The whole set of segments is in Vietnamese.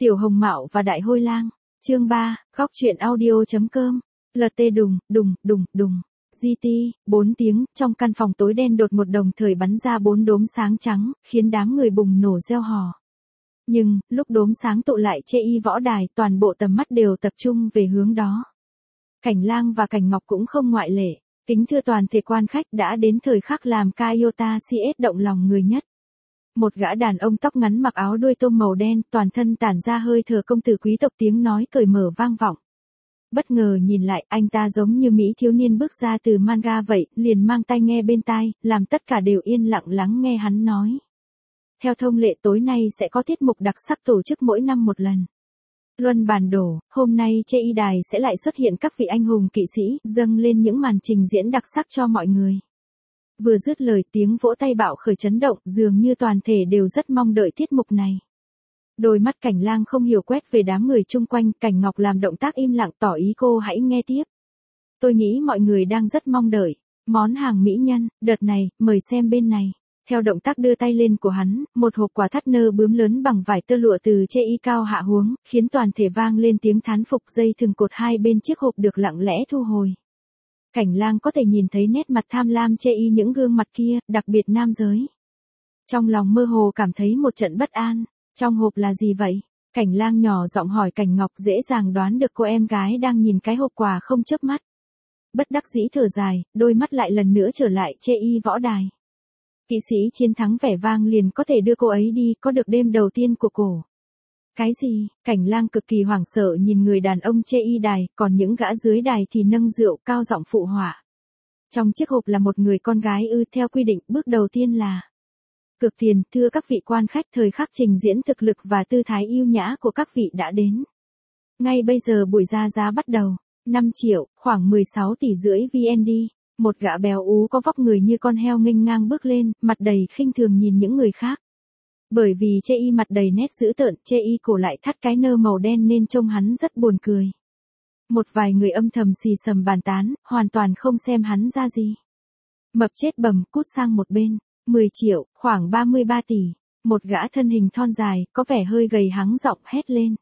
Tiểu Hồng Mạo và Đại Hôi Lang. Chương 3, góc truyện audio.com. LT đùng, đùng, đùng, đùng. GT, 4 tiếng, trong căn phòng tối đen đột một đồng thời bắn ra 4 đốm sáng trắng, khiến đám người bùng nổ reo hò. Nhưng, lúc đốm sáng tụ lại chê y võ đài, toàn bộ tầm mắt đều tập trung về hướng đó. Cảnh Lang và Cảnh Ngọc cũng không ngoại lệ. Kính thưa toàn thể quan khách, đã đến thời khắc làm Kayota CS động lòng người nhất. Một gã đàn ông tóc ngắn mặc áo đuôi tôm màu đen, toàn thân tản ra hơi thở công tử quý tộc, tiếng nói cởi mở vang vọng. Bất ngờ nhìn lại, anh ta giống như mỹ thiếu niên bước ra từ manga vậy, liền mang tai nghe bên tai, làm tất cả đều yên lặng lắng nghe hắn nói. Theo thông lệ tối nay sẽ có tiết mục đặc sắc tổ chức mỗi năm một lần. Luân bản đổ, hôm nay chê y đài sẽ lại xuất hiện các vị anh hùng kỵ sĩ, dâng lên những màn trình diễn đặc sắc cho mọi người. Vừa dứt lời, tiếng vỗ tay bạo khởi chấn động, dường như toàn thể đều rất mong đợi tiết mục này. Đôi mắt Cảnh Lang không hiểu quét về đám người chung quanh, Cảnh Ngọc làm động tác im lặng tỏ ý cô hãy nghe tiếp. Tôi nghĩ mọi người đang rất mong đợi. Món hàng mỹ nhân, đợt này, mời xem bên này. Theo động tác đưa tay lên của hắn, một hộp quả thắt nơ bướm lớn bằng vải tơ lụa từ chê y cao hạ huống, khiến toàn thể vang lên tiếng thán phục. Dây thừng cột hai bên chiếc hộp được lặng lẽ thu hồi. Cảnh Lang có thể nhìn thấy nét mặt tham lam chê y những gương mặt kia, đặc biệt nam giới. Trong lòng mơ hồ cảm thấy một trận bất an. Trong hộp là gì vậy? Cảnh Lang nhỏ giọng hỏi Cảnh Ngọc, dễ dàng đoán được cô em gái đang nhìn cái hộp quà không chớp mắt. Bất đắc dĩ thở dài, đôi mắt lại lần nữa trở lại chê y võ đài. Kỵ sĩ chiến thắng vẻ vang liền có thể đưa cô ấy đi, có được đêm đầu tiên của cổ. Cái gì? Cảnh Lang cực kỳ hoảng sợ nhìn người đàn ông chê y đài, còn những gã dưới đài thì nâng rượu cao giọng phụ họa. Trong chiếc hộp là một người con gái ư? Theo quy định, bước đầu tiên là cược tiền. Thưa các vị quan khách, thời khắc trình diễn thực lực và tư thái yêu nhã của các vị đã đến. Ngay bây giờ buổi ra giá bắt đầu. 5 triệu, khoảng 16 tỷ rưỡi VND. Một gã béo ú có vóc người như con heo nghênh ngang bước lên, mặt đầy khinh thường nhìn những người khác. Bởi vì chê y mặt đầy nét dữ tợn, chê y cổ lại thắt cái nơ màu đen nên trông hắn rất buồn cười. Một vài người âm thầm xì xầm bàn tán, hoàn toàn không xem hắn ra gì. Mập chết bầm, cút sang một bên. 10 triệu, khoảng 33 tỷ. Một gã thân hình thon dài, có vẻ hơi gầy hắng giọng hét lên.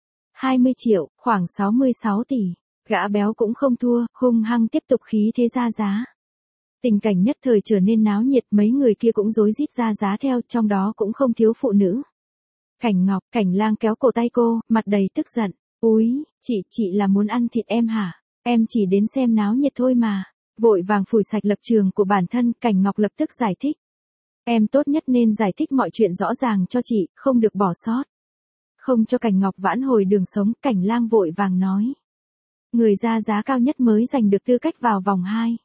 20 triệu, khoảng 66 tỷ. Gã béo cũng không thua, hung hăng tiếp tục khí thế ra giá. Tình cảnh nhất thời trở nên náo nhiệt, mấy người kia cũng rối rít ra giá theo, trong đó cũng không thiếu phụ nữ. Cảnh Ngọc, Cảnh Lang kéo cổ tay cô, mặt đầy tức giận. Úi, chị là muốn ăn thịt em hả? Em chỉ đến xem náo nhiệt thôi mà. Vội vàng phủi sạch lập trường của bản thân, Cảnh Ngọc lập tức giải thích. Em tốt nhất nên giải thích mọi chuyện rõ ràng cho chị, không được bỏ sót. Không cho Cảnh Ngọc vãn hồi đường sống, Cảnh Lang vội vàng nói. Người ra giá cao nhất mới giành được tư cách vào vòng 2.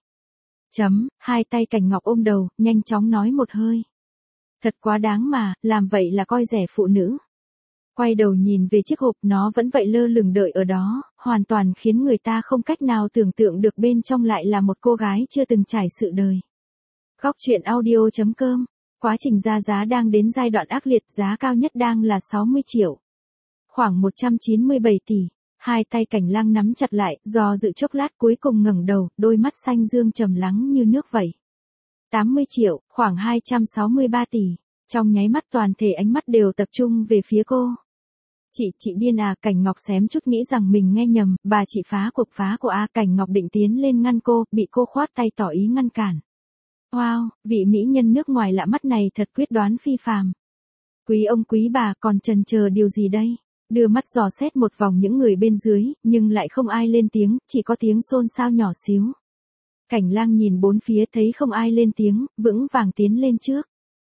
Hai tay Cảnh Ngọc ôm đầu, nhanh chóng nói một hơi. Thật quá đáng mà, làm vậy là coi rẻ phụ nữ. Quay đầu nhìn về chiếc hộp, nó vẫn vậy lơ lửng đợi ở đó, hoàn toàn khiến người ta không cách nào tưởng tượng được bên trong lại là một cô gái chưa từng trải sự đời. Góc truyện audio.com. Quá trình ra giá đang đến giai đoạn ác liệt, giá cao nhất đang là 60 triệu. Khoảng 197 tỷ. Hai tay Cảnh Lang nắm chặt lại, do dự chốc lát cuối cùng ngẩng đầu, đôi mắt xanh dương trầm lắng như nước vậy. 80 triệu, khoảng 263 tỷ. Trong nháy mắt toàn thể ánh mắt đều tập trung về phía cô. Chị điên à? Cảnh Ngọc xém chút nghĩ rằng mình nghe nhầm, bà chị phá của A. Cảnh Ngọc định tiến lên ngăn cô, bị cô khoát tay tỏ ý ngăn cản. Wow, vị mỹ nhân nước ngoài lạ mắt này thật quyết đoán phi phàm. Quý ông quý bà, còn chần chờ điều gì đây? Đưa mắt dò xét một vòng những người bên dưới, nhưng lại không ai lên tiếng, chỉ có tiếng xôn xao nhỏ xíu. Cảnh Lang nhìn bốn phía thấy không ai lên tiếng, vững vàng tiến lên trước.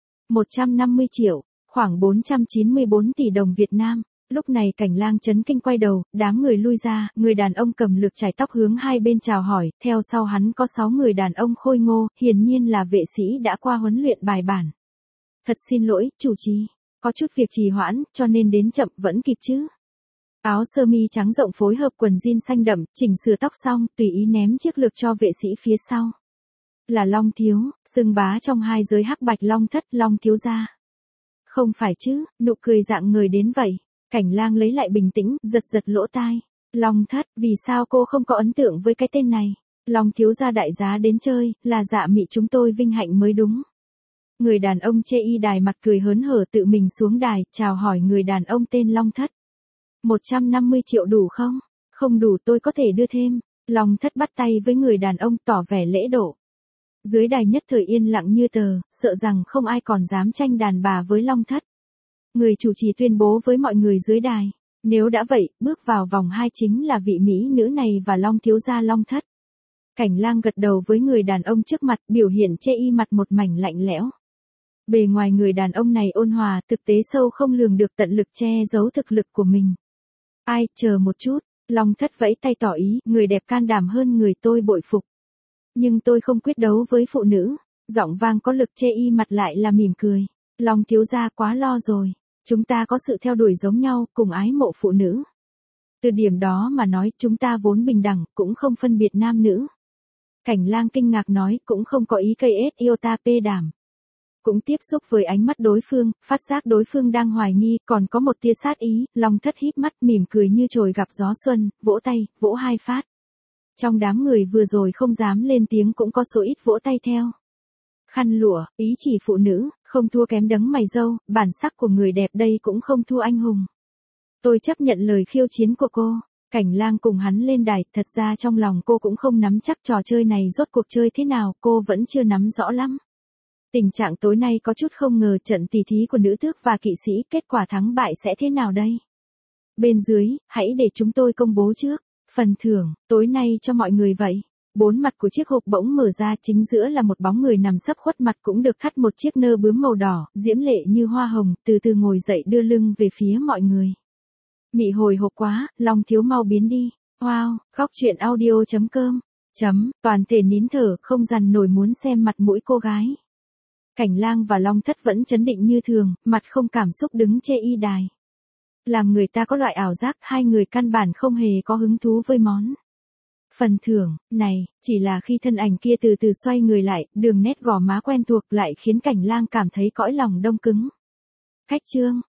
150 triệu, khoảng 494 tỷ đồng Việt Nam. Lúc này Cảnh Lang chấn kinh quay đầu, đám người lui ra, người đàn ông cầm lược chải tóc hướng hai bên chào hỏi, theo sau hắn có 6 người đàn ông khôi ngô, hiển nhiên là vệ sĩ đã qua huấn luyện bài bản. Thật xin lỗi, chủ trì. Có chút việc trì hoãn, cho nên đến chậm, vẫn kịp chứ. Áo sơ mi trắng rộng phối hợp quần jean xanh đậm, chỉnh sửa tóc xong, tùy ý ném chiếc lược cho vệ sĩ phía sau. Là Long thiếu, xưng bá trong hai giới hắc bạch Long thất, Long thiếu gia. Không phải chứ, nụ cười dạng người đến vậy. Cảnh Lang lấy lại bình tĩnh, giật lỗ tai. Long thất, vì sao cô không có ấn tượng với cái tên này? Long thiếu gia đại giá đến chơi, là dạ mị chúng tôi vinh hạnh mới đúng. Người đàn ông chê y đài mặt cười hớn hở tự mình xuống đài, chào hỏi người đàn ông tên Long Thất. 150 triệu đủ không? Không đủ tôi có thể đưa thêm. Long Thất bắt tay với người đàn ông tỏ vẻ lễ độ. Dưới đài nhất thời yên lặng như tờ, sợ rằng không ai còn dám tranh đàn bà với Long Thất. Người chủ trì tuyên bố với mọi người dưới đài. Nếu đã vậy, bước vào vòng 2 chính là vị mỹ nữ này và Long thiếu gia Long Thất. Cảnh Lang gật đầu với người đàn ông trước mặt, biểu hiện chê y mặt một mảnh lạnh lẽo. Bề ngoài người đàn ông này ôn hòa, thực tế sâu không lường được tận lực che giấu thực lực của mình. Ai, chờ một chút, Long Thất vẫy tay tỏ ý, người đẹp can đảm hơn người tôi bội phục. Nhưng tôi không quyết đấu với phụ nữ. Giọng vang có lực chê y mặt lại là mỉm cười. Long thiếu gia quá lo rồi. Chúng ta có sự theo đuổi giống nhau, cùng ái mộ phụ nữ. Từ điểm đó mà nói, chúng ta vốn bình đẳng, cũng không phân biệt nam nữ. Cảnh Lang kinh ngạc nói, cũng không có ý cây ết iota pê đảm. Cũng tiếp xúc với ánh mắt đối phương, phát giác đối phương đang hoài nghi, còn có một tia sát ý. Long Thất híp mắt mỉm cười như chồi gặp gió xuân, vỗ tay, vỗ hai phát. Trong đám người vừa rồi không dám lên tiếng cũng có số ít vỗ tay theo. Khăn lụa, ý chỉ phụ nữ, không thua kém đấng mày râu, bản sắc của người đẹp đây cũng không thua anh hùng. Tôi chấp nhận lời khiêu chiến của cô. Cảnh Lang cùng hắn lên đài, thật ra trong lòng cô cũng không nắm chắc trò chơi này rốt cuộc chơi thế nào, cô vẫn chưa nắm rõ lắm. Tình trạng tối nay có chút không ngờ, trận tỷ thí của nữ tước và kỵ sĩ, kết quả thắng bại sẽ thế nào đây? Bên dưới, hãy để chúng tôi công bố trước. Phần thưởng, tối nay cho mọi người vậy. 4 mặt của chiếc hộp bỗng mở ra, chính giữa là một bóng người nằm sấp khuất mặt cũng được thắt một chiếc nơ bướm màu đỏ, diễm lệ như hoa hồng, từ từ ngồi dậy đưa lưng về phía mọi người. Mị hồi hộp quá, Long thiếu mau biến đi. Wow, khóc chuyện audio.com. Toàn thể nín thở, không dằn nổi muốn xem mặt mũi cô gái. Cảnh Lang và Long Thất vẫn trấn định như thường, mặt không cảm xúc đứng chê y đài. Làm người ta có loại ảo giác hai người căn bản không hề có hứng thú với món phần thưởng này, chỉ là khi thân ảnh kia từ từ xoay người lại, đường nét gò má quen thuộc lại khiến Cảnh Lang cảm thấy cõi lòng đông cứng. Khách trương,